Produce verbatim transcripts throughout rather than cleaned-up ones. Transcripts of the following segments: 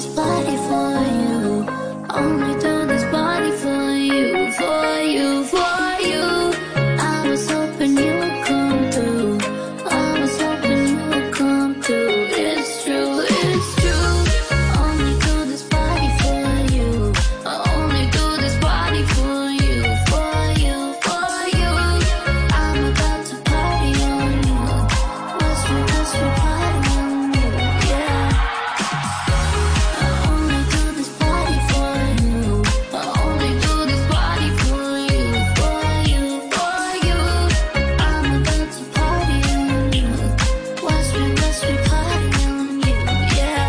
this party for you. Only do this party for you, for you, for you. I was hoping you would come through. I was hoping you would come through. It's true, it's true. Only do this party for you. I only do this party for you, for you, for you. I'm about to party on you. What's your, what's your party on you? Yeah. I only do this party for you. I only do this party for you, for you, for you. I'm about to party on you. What's your, what's your party on you? Yeah.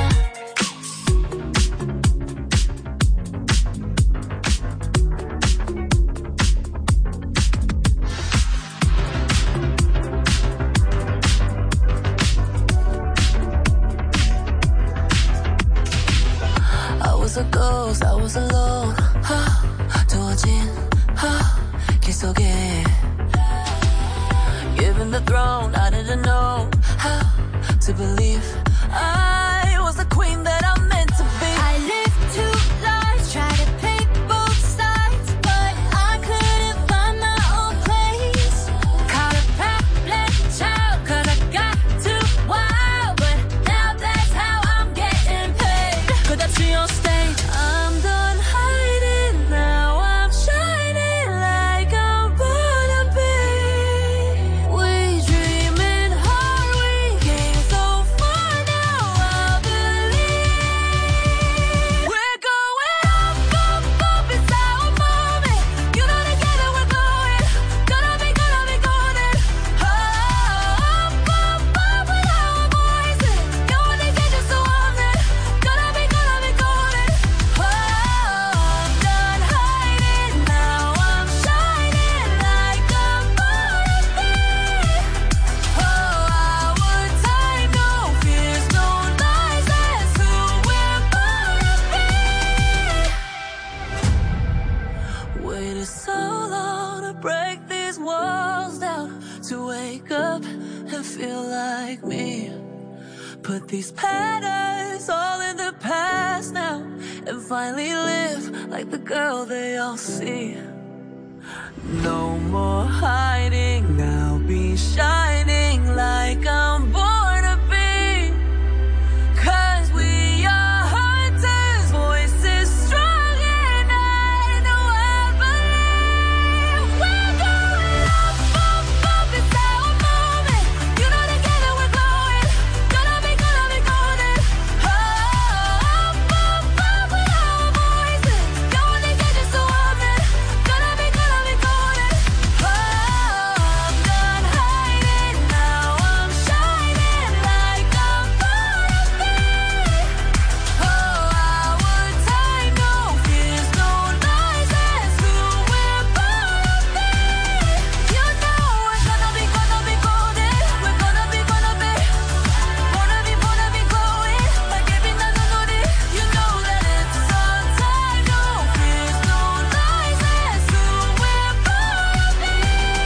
I was a ghost, I was alone. 두어진 길 속에 given the throne, I didn't know how to believe I was the queen that I'm meant to be. I lived two lives, tried to pick both sides, but I couldn't find my own place. Caught a problem child, cause I got too wild, but now that's how I'm getting paid. 끝없이 on stage, I'm done hiding, now I'm shining like I'm born to be. We dreaming hard, we came so far, now I believe. we're going up, up, up, it's our moment. You know together we're going, gonna be, gonna be golden. Oh, up, up, up with our voices. You wanna get you so often, gonna be, gonna be golden. Oh, I'm done hiding, now I'm shining like I'm born to be. Oh, our time, no fears, no lies, that's who we're born to be. Waited so long to break these walls down, to wake up and feel like me. Put these patterns all in the past now, and finally live like the girl they all see. No more hiding, now be shining like I'm born to be. Cause we are hunters, voices strong, and I know I believe. We're going up, up, up, it's our moment. You know together we're glowing, gonna be, gonna be golden. Oh, up, up, up with our voices. You wanna get you so often, gonna be, gonna be golden. Oh, I'm done hiding, now I'm shining like I'm born to be. Oh, our time, no fears, no lies, that's who we're born to be. You know we're gonna be, gonna be golden. We're gonna be, gonna be, wanna be, wanna be glowing like every night on it. You know that it's our time, no fears, no lies, that's who we're born to be.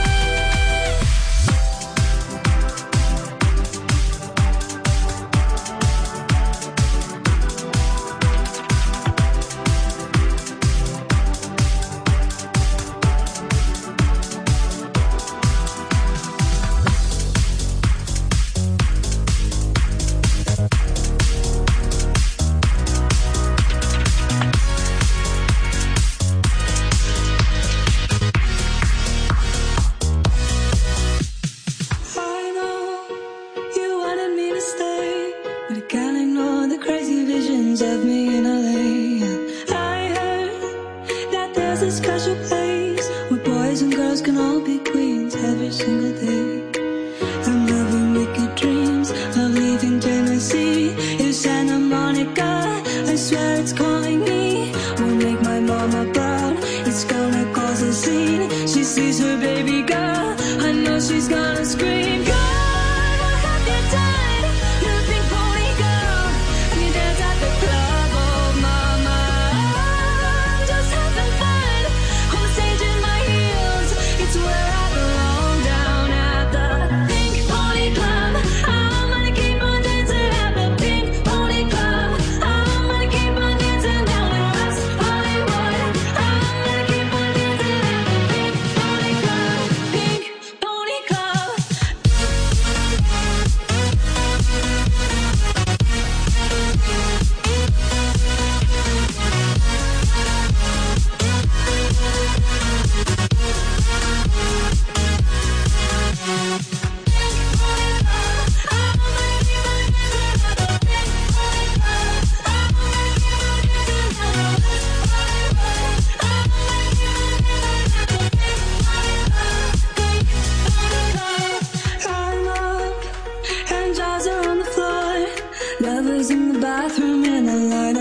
I know you wanted me to stay, but I can't ignore the crazy visions of me in L A. I heard that there's a special place where boys and girls can all be queens every single day. I'm having wicked dreams of leaving Tennessee. If Santa Monica, I swear it's calling me. Won't make my mama proud, it's gonna cause a scene. She sees her baby girl, I know she's gonna scream. God, what have you done? You're a pink pony girl, and you dance at the club. Oh mama, I'm just having fun on the stage in my heels. It's where I belong, down at the Pink Pony Club. I'm gonna keep on dancing at the Pink Pony Club. I'm gonna keep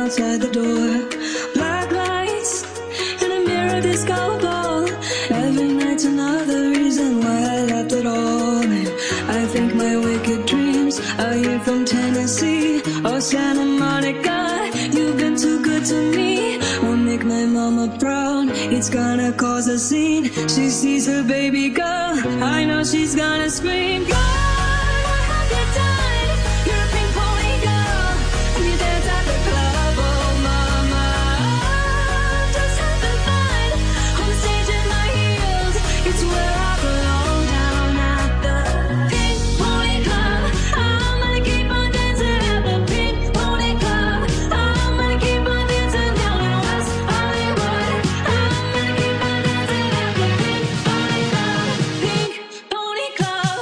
outside the door. Black lights in a mirror disco ball. Every night's another reason why I left it all. And I think my wicked dreams are here from Tennessee or Santa Monica. You've been too good to me. Won't make my mama proud. It's gonna cause a scene. She sees her baby girl. I know she's gonna scream. God, what have you done? You're a pink pony girl, and you dance at the club. Oh mama, I'm just having fun on the stage in my heels. It's where I belong, down at the Pink Pony Club. I'm gonna keep on dancing at the Pink Pony Club. I'm gonna keep on dancing down in West Hollywood. I'm gonna keep on dancing at the Pink Pony Club. Pink Pony Club.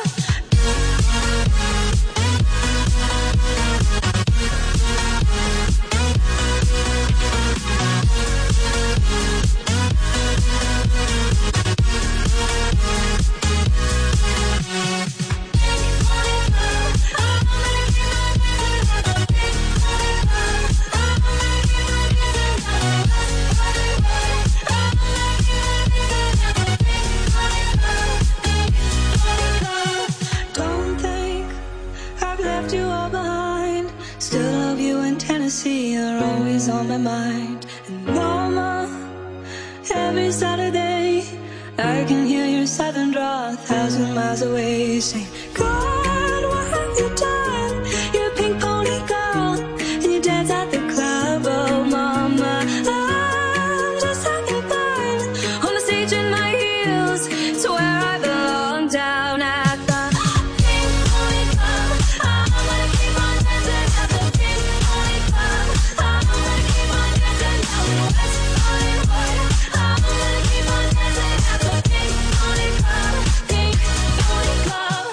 Don't think I've left you all behind. Still love you in Tennessee, you're always on my mind. And mama, every Saturday I can hear your southern draw a thousand miles away, saying, God, what have you done? You're a pink pony girl, and you dance at the club. Oh mama, I'm just having fun on the stage in my heels. It's where I belong, down at the Pink Pony Club. I'm gonna keep on dancing at the Pink Pony Club. I'm gonna keep on dancing down in West Hollywood. I'm gonna keep on dancing at the Pink Pony Club. Pink Pony Club.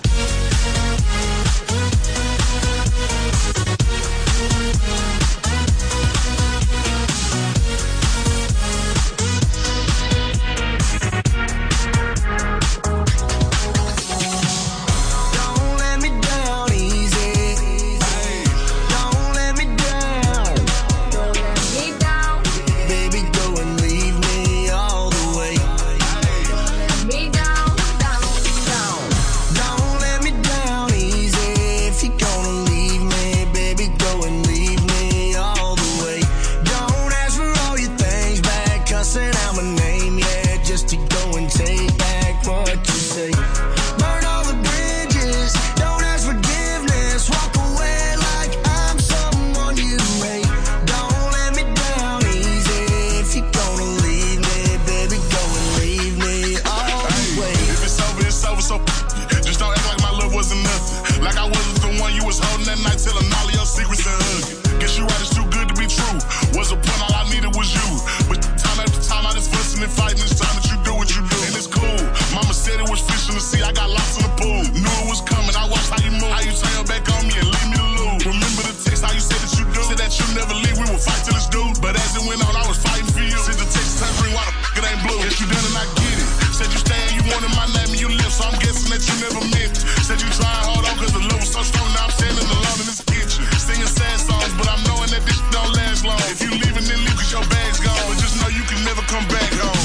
Don't let me down easy. Don't let me down. Don't let me down, Baby, go and leave me all the way. let me down, down, down. Don't let me down easy. If you're gonna leave me, baby, go and leave me all the way. Don't ask for all your things back, cussing out my name, yeah, just to go and take back what you say. Burn all the bridges, don't ask forgiveness, walk away like I'm someone you hate. Don't let me down easy. If you're gonna leave me, baby, go and leave me all the way. If it's over, it's over, so f- you. Just don't act like my love wasn't nothing. Like I wasn't the one you was holding that night, telling all of your secrets and hugging. Guess you right, it's too good to be true. Was a point, all I needed was you. But time after time, I just fussing and fighting. It's time that you do what you do. And it's cool. Mama said it was fish in the sea, I got lost in the pool. Knew it was coming, I watched how you move. How you turn your back on me and leave me to lose. Remember the text, how you said that you do. Said that you never leave, we would fight till it's due. But as it went on, I was fighting for you. Said the text turn green, why the f*** it ain't blue? Guess you done and I get it. Said you stay and you wanted my name and you left, so I'm guessing that you never meant it. Said you trying hard on cause the love was so strong, now I'm standing alone in this kitchen. Singing sad songs, but I'm knowing that this shit don't last long. If you leaving, then leave cause your bag's gone. But just know you can never come back home.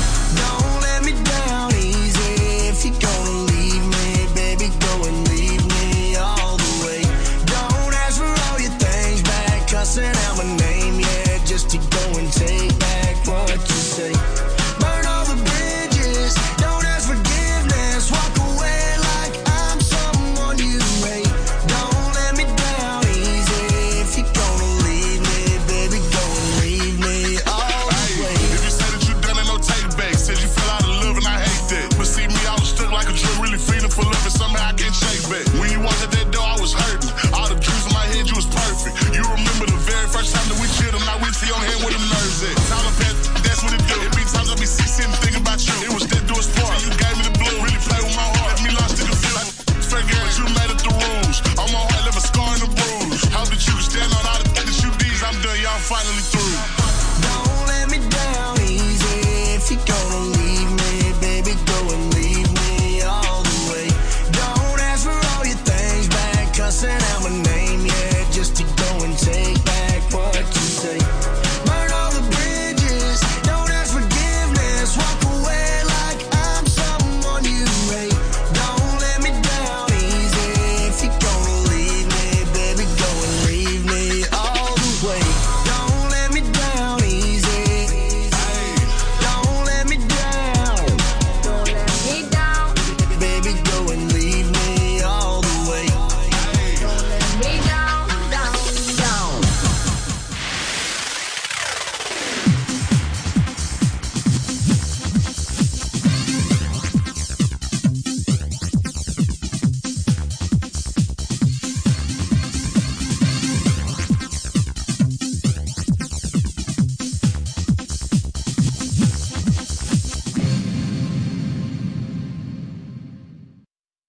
Don't let me down easy. If you're gonna leave me, baby, go and leave me all the way. Don't ask for all your things back, cussing out my name, yeah, just to go and take back what you say. Burn all the bridges, don't ask forgiveness, walk away like I'm someone you hate. Don't let me down easy. If you're gonna leave me, baby, go and leave me all the way. If you say that you done it, no take back. Said you fell out of love and I hate that. But see me, I was stuck like a drug, really feeling for love and somehow I can't shake back. When you walked at that door, I was hurting. All the dreams in my head, you was perfect. You remember the very first time that we chilled and I reached to your hand where them nerves at. Tyler Pat, that's what it do. It be times I be sick sitting thinking about you. It was that do a sport. You gave me the blue, really play with my heart. Left me lost in the feel like fair game, but you made up the rules. On my heart, left a scar and a bruise. Hope that you can stand on all the things that you did. I'm done, y'all finally through. Don't let me down easy. If you're gonna leave me, baby, go and leave me all the way. Don't ask for all your things back, cussing out my name, yeah, just to go and take back what you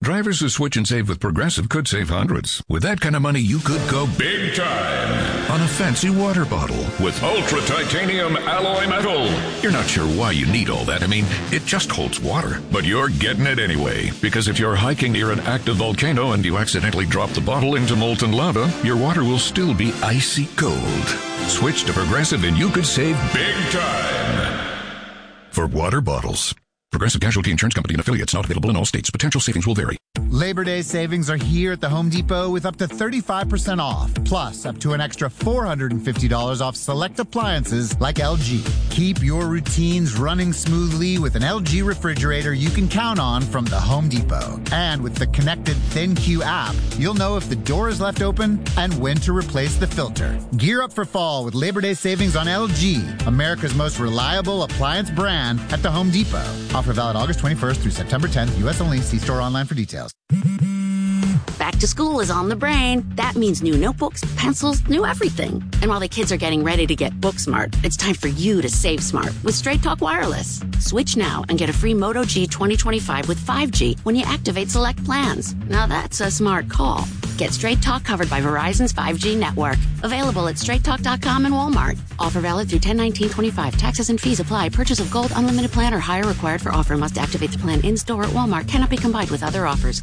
Drivers who switch and save with Progressive could save hundreds. With that kind of money, you could go big time on a fancy water bottle with ultra titanium alloy metal. You're not sure why you need all that. I mean, it just holds water. But you're getting it anyway. Because if you're hiking near an active volcano and you accidentally drop the bottle into molten lava, your water will still be icy cold. Switch to Progressive and you could save big time. For water bottles. Progressive Casualty Insurance Company and affiliates, not available in all states. Potential savings will vary. Labor Day savings are here at the Home Depot with up to thirty-five percent off, plus up to an extra four hundred fifty dollars off select appliances like L G. Keep your routines running smoothly with an L G refrigerator you can count on from the Home Depot. And with the connected ThinQ app, you'll know if the door is left open and when to replace the filter. Gear up for fall with Labor Day savings on L G, America's most reliable appliance brand at the Home Depot. Offer valid August twenty-first through September tenth. U S only. See store online for details. Back to school is on the brain. That means new notebooks, pencils, new everything. And while the kids are getting ready to get book smart, it's time for you to save smart with Straight Talk Wireless. Switch now and get a free Moto G twenty twenty-five with five G when you activate select plans. Now that's a smart call. Get Straight Talk covered by Verizon's five G network. Available at straight talk dot com and Walmart. Offer valid through ten nineteen twenty-five. Taxes and fees apply. Purchase of gold unlimited plan or higher required for offer. Must activate the plan in-store at Walmart. Cannot be combined with other offers.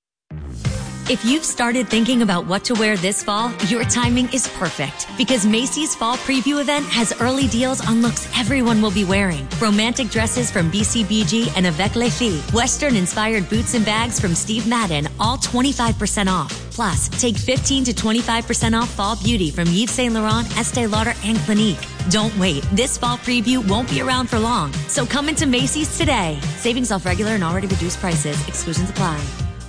If you've started thinking about what to wear this fall, your timing is perfect because Macy's Fall Preview event has early deals on looks everyone will be wearing. Romantic dresses from B C B G and Avec Les Filles, Western-inspired boots and bags from Steve Madden, all twenty-five percent off. Plus, take fifteen to twenty-five percent off fall beauty from Yves Saint Laurent, Estee Lauder, and Clinique. Don't wait. This fall preview won't be around for long. So come into Macy's today. Savings off regular and already reduced prices. Exclusions apply.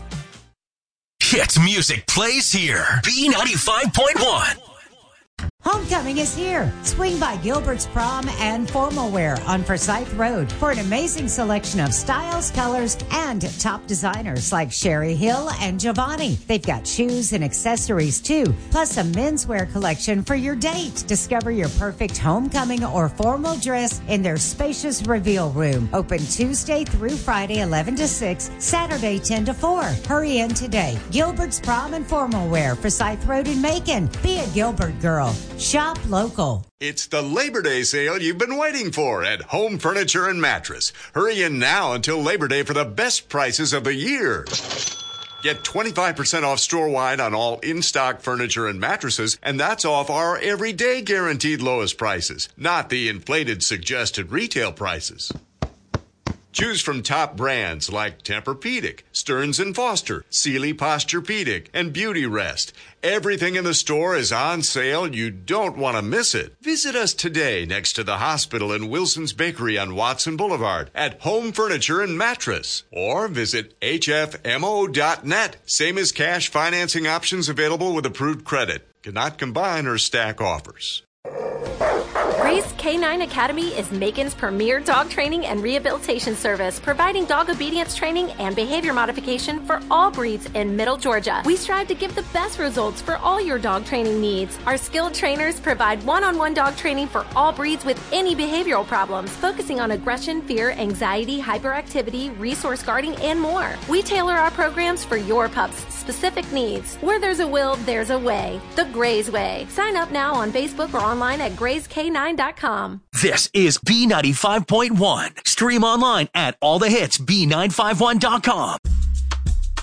Hit music plays here. B ninety-five point one. Homecoming is here. Swing by Gilbert's Prom and Formal Wear on Forsyth Road for an amazing selection of styles, colors, and top designers like Sherry Hill and Giovanni. They've got shoes and accessories too, plus a menswear collection for your date. Discover your perfect homecoming or formal dress in their spacious reveal room. Open Tuesday through Friday, eleven to six, Saturday, ten to four. Hurry in today. Gilbert's Prom and Formal Wear, Forsyth Road in Macon. Be a Gilbert girl. Shop local. It's the Labor Day sale you've been waiting for at Home Furniture and Mattress. Hurry in now until Labor Day for the best prices of the year. Get twenty-five percent off store-wide on all in-stock furniture and mattresses, and that's off our everyday guaranteed lowest prices, not the inflated suggested retail prices. Choose from top brands like Tempur-Pedic, Stearns and Foster, Sealy Posturepedic, and Beauty Rest. Everything in the store is on sale. You don't want to miss it. Visit us today next to the hospital in Wilson's Bakery on Watson Boulevard at Home Furniture and Mattress. Or visit H F M O dot net. Same as cash financing options available with approved credit. Cannot combine or stack offers. Grace K nine Academy is Macon's premier dog training and rehabilitation service, providing dog obedience training and behavior modification for all breeds in Middle Georgia. We strive to give the best results for all your dog training needs. Our skilled trainers provide one-on-one dog training for all breeds with any behavioral problems, focusing on aggression, fear, anxiety, hyperactivity, resource guarding, and more. We tailor our programs for your pup's specific needs. Where there's a will, there's a way. The Grays Way. Sign up now on Facebook or online at grays k nine dot com. This is B ninety-five point one. Stream online at all the hits b nine five one dot com.